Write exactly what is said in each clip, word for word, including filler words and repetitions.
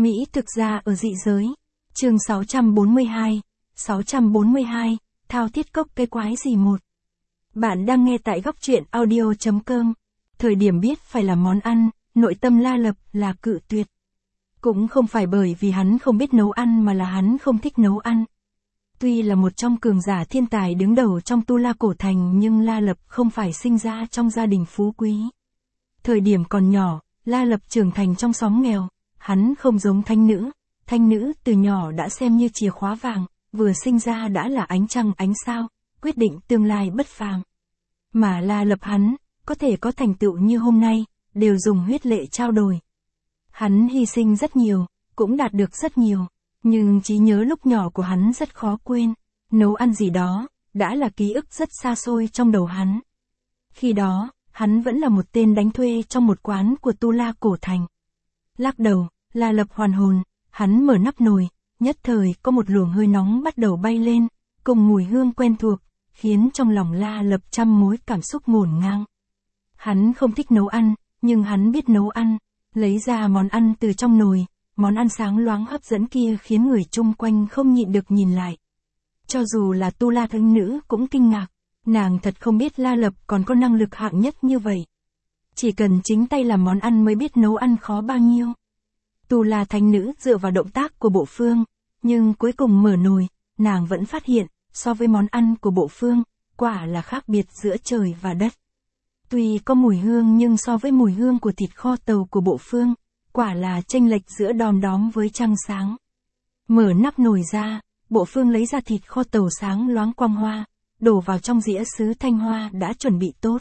Mỹ thực ra ở dị giới. Chương sáu trăm bốn mươi hai, sáu trăm bốn mươi hai, thao thiết cốc cái quái gì một. Bạn đang nghe tại góc truyện audio chấm com. Thời điểm biết phải làm món ăn, nội tâm La Lập là cự tuyệt. Cũng không phải bởi vì hắn không biết nấu ăn mà là hắn không thích nấu ăn. Tuy là một trong cường giả thiên tài đứng đầu trong Tu La cổ thành nhưng La Lập không phải sinh ra trong gia đình phú quý. Thời điểm còn nhỏ, La Lập trưởng thành trong xóm nghèo, hắn không giống Thanh Nữ. Thanh Nữ từ nhỏ đã xem như chìa khóa vàng, vừa sinh ra đã là ánh trăng ánh sao, quyết định tương lai bất phàm. Mà La Lập hắn, có thể có thành tựu như hôm nay, đều dùng huyết lệ trao đổi. Hắn hy sinh rất nhiều, cũng đạt được rất nhiều, nhưng trí nhớ lúc nhỏ của hắn rất khó quên, nấu ăn gì đó, đã là ký ức rất xa xôi trong đầu hắn. Khi đó, hắn vẫn là một tên đánh thuê trong một quán của Tu La cổ thành. Lắc đầu, La Lập hoàn hồn, hắn mở nắp nồi, nhất thời có một luồng hơi nóng bắt đầu bay lên, cùng mùi hương quen thuộc, khiến trong lòng La Lập trăm mối cảm xúc ngổn ngang. Hắn không thích nấu ăn, nhưng hắn biết nấu ăn, lấy ra món ăn từ trong nồi, món ăn sáng loáng hấp dẫn kia khiến người chung quanh không nhịn được nhìn lại. Cho dù là Tu La Thánh Nữ cũng kinh ngạc, nàng thật không biết La Lập còn có năng lực hạng nhất như vậy. Chỉ cần chính tay làm món ăn mới biết nấu ăn khó bao nhiêu. Tu La Thánh Nữ dựa vào động tác của Bộ Phương, nhưng cuối cùng mở nồi, nàng vẫn phát hiện, so với món ăn của Bộ Phương, quả là khác biệt giữa trời và đất. Tuy có mùi hương nhưng so với mùi hương của thịt kho tàu của Bộ Phương, quả là chênh lệch giữa đom đóm với trăng sáng. Mở nắp nồi ra, Bộ Phương lấy ra thịt kho tàu sáng loáng quang hoa, đổ vào trong dĩa sứ thanh hoa đã chuẩn bị tốt.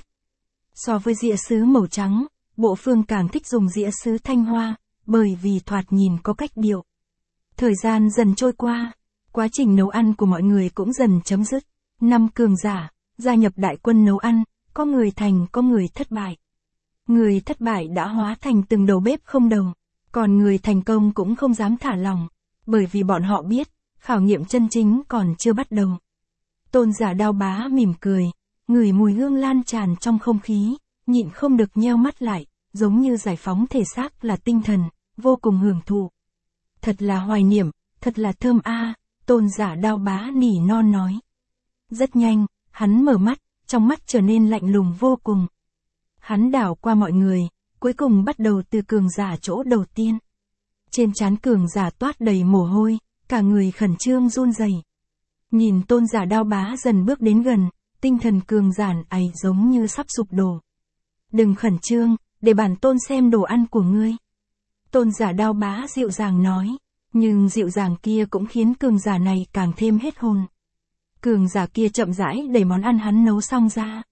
So với dĩa sứ màu trắng, Bộ Phương càng thích dùng dĩa sứ thanh hoa, bởi vì thoạt nhìn có cách điệu. Thời gian dần trôi qua, quá trình nấu ăn của mọi người cũng dần chấm dứt. Năm cường giả, gia nhập đại quân nấu ăn, có người thành có người thất bại. Người thất bại đã hóa thành từng đầu bếp không đầu, còn người thành công cũng không dám thả lỏng, bởi vì bọn họ biết, khảo nghiệm chân chính còn chưa bắt đầu. Tôn Giả Đao Bá mỉm cười, ngửi mùi hương lan tràn trong không khí, nhịn không được nheo mắt lại, giống như giải phóng thể xác là tinh thần, vô cùng hưởng thụ. Thật là hoài niệm, thật là thơm a, Tôn Giả Đao Bá nỉ non nói. Rất nhanh, hắn mở mắt, trong mắt trở nên lạnh lùng vô cùng. Hắn đảo qua mọi người, cuối cùng bắt đầu từ cường giả chỗ đầu tiên. Trên trán cường giả toát đầy mồ hôi, cả người khẩn trương run rẩy. Nhìn Tôn Giả Đao Bá dần bước đến gần, tinh thần cường giả ấy giống như sắp sụp đổ. Đừng khẩn trương, để bản tôn xem đồ ăn của ngươi. Tôn Giả Đao Bá dịu dàng nói, nhưng dịu dàng kia cũng khiến cường giả này càng thêm hết hồn. Cường giả kia chậm rãi đẩy món ăn hắn nấu xong ra.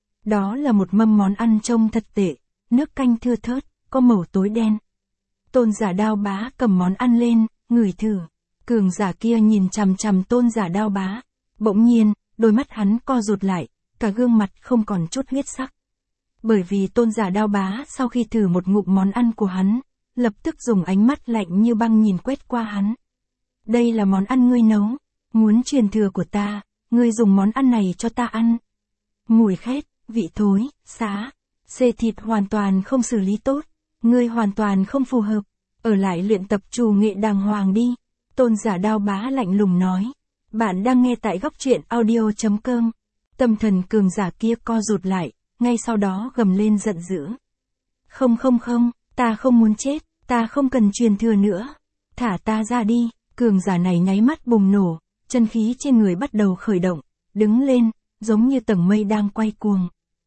Đó là một mâm món ăn trông thật tệ, nước canh thưa thớt, có màu tối đen. Tôn Giả Đao Bá cầm món ăn lên, ngửi thử. Cường giả kia nhìn chằm chằm Tôn Giả Đao Bá. Bỗng nhiên, đôi mắt hắn co rụt lại, cả gương mặt không còn chút huyết sắc. Bởi vì Tôn Giả Đao Bá sau khi thử một ngụm món ăn của hắn, lập tức dùng ánh mắt lạnh như băng nhìn quét qua hắn. Đây là món ăn ngươi nấu, muốn truyền thừa của ta, ngươi dùng món ăn này cho ta ăn. Mùi khét, vị thối, xá, xê thịt hoàn toàn không xử lý tốt, ngươi hoàn toàn không phù hợp, ở lại luyện tập trù nghệ đàng hoàng đi. Tôn Giả Đao Bá lạnh lùng nói. Bạn đang nghe tại góc truyện audio chấm com. Tâm thần cường giả kia co rụt lại, ngay sau đó gầm lên giận dữ. Không không không, ta không muốn chết, ta không cần truyền thừa nữa. Thả ta ra đi. Cường giả này nháy mắt bùng nổ, chân khí trên người bắt đầu khởi động, đứng lên, giống như tầng mây đang quay cuồng.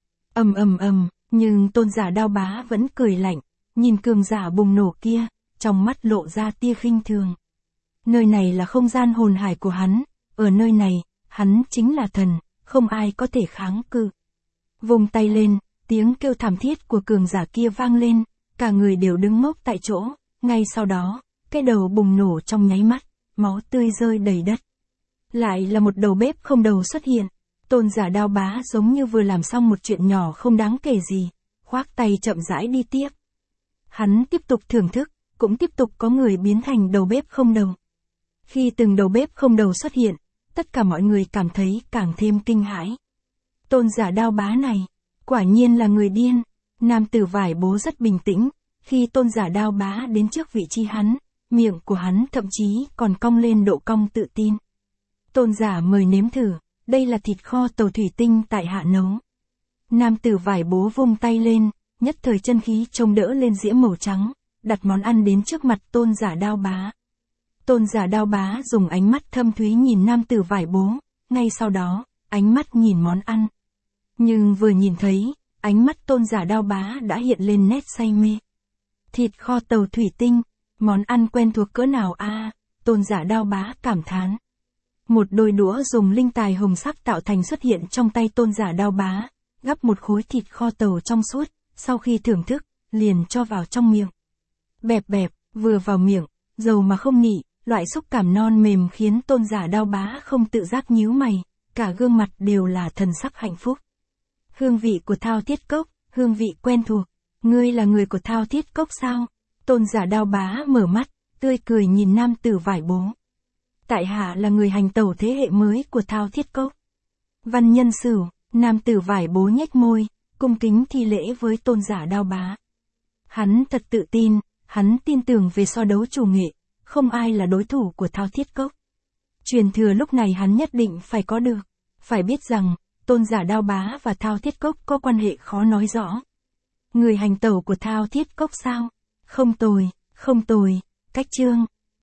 Ầm ầm ầm, nhưng Tôn Giả Đao Bá vẫn cười lạnh, nhìn cường giả bùng nổ kia, trong mắt lộ ra tia khinh thường. Nơi này là không gian hồn hải của hắn, ở nơi này, hắn chính là thần, không ai có thể kháng cự. Vung tay lên, tiếng kêu thảm thiết của cường giả kia vang lên, cả người đều đứng ngốc tại chỗ, ngay sau đó, cái đầu bùng nổ trong nháy mắt, máu tươi rơi đầy đất. Lại là một đầu bếp không đầu xuất hiện, Tôn Giả Đao Bá giống như vừa làm xong một chuyện nhỏ không đáng kể gì, khoác tay chậm rãi đi tiếp. Hắn tiếp tục thưởng thức, cũng tiếp tục có người biến thành đầu bếp không đầu. Khi từng đầu bếp không đầu xuất hiện, tất cả mọi người cảm thấy càng thêm kinh hãi. Tôn Giả Đao Bá này, quả nhiên là người điên. Nam tử vải bố rất bình tĩnh, khi Tôn Giả Đao Bá đến trước vị trí hắn, miệng của hắn thậm chí còn cong lên độ cong tự tin. Tôn giả mời nếm thử, đây là thịt kho tàu thủy tinh tại hạ nấu. Nam tử vải bố vung tay lên, nhất thời chân khí trông đỡ lên dĩa màu trắng, đặt món ăn đến trước mặt tôn giả Đao Bá. Tôn giả Đao Bá dùng ánh mắt thâm thúy nhìn nam tử vải bố, ngay sau đó, ánh mắt nhìn món ăn. Nhưng vừa nhìn thấy, ánh mắt tôn giả Đao Bá đã hiện lên nét say mê. Thịt kho tàu thủy tinh, món ăn quen thuộc cỡ nào a? À, tôn giả Đao Bá cảm thán. Một đôi đũa dùng linh tài hồng sắc tạo thành xuất hiện trong tay tôn giả Đao Bá, gắp một khối thịt kho tàu trong suốt, sau khi thưởng thức, liền cho vào trong miệng. Bẹp bẹp, vừa vào miệng, dầu mà không nị, loại xúc cảm non mềm khiến tôn giả Đao Bá không tự giác nhíu mày, cả gương mặt đều là thần sắc hạnh phúc. Hương vị của Thao Thiết Cốc, hương vị quen thuộc, ngươi là người của Thao Thiết Cốc sao? Tôn giả Đao Bá mở mắt, tươi cười nhìn nam tử vải bố. Tại hạ là người hành tẩu thế hệ mới của Thao Thiết Cốc. Văn nhân Sửu, nam tử vải bố nhếch môi, cung kính thi lễ với tôn giả Đao Bá. Hắn thật tự tin, hắn tin tưởng về so đấu chủ nghệ, không ai là đối thủ của Thao Thiết Cốc. Truyền thừa lúc này hắn nhất định phải có được. Phải biết rằng, tôn giả Đao Bá và Thao Thiết Cốc có quan hệ khó nói rõ. Người hành tẩu của Thao Thiết Cốc sao? Không tồi, không tồi, cách chương.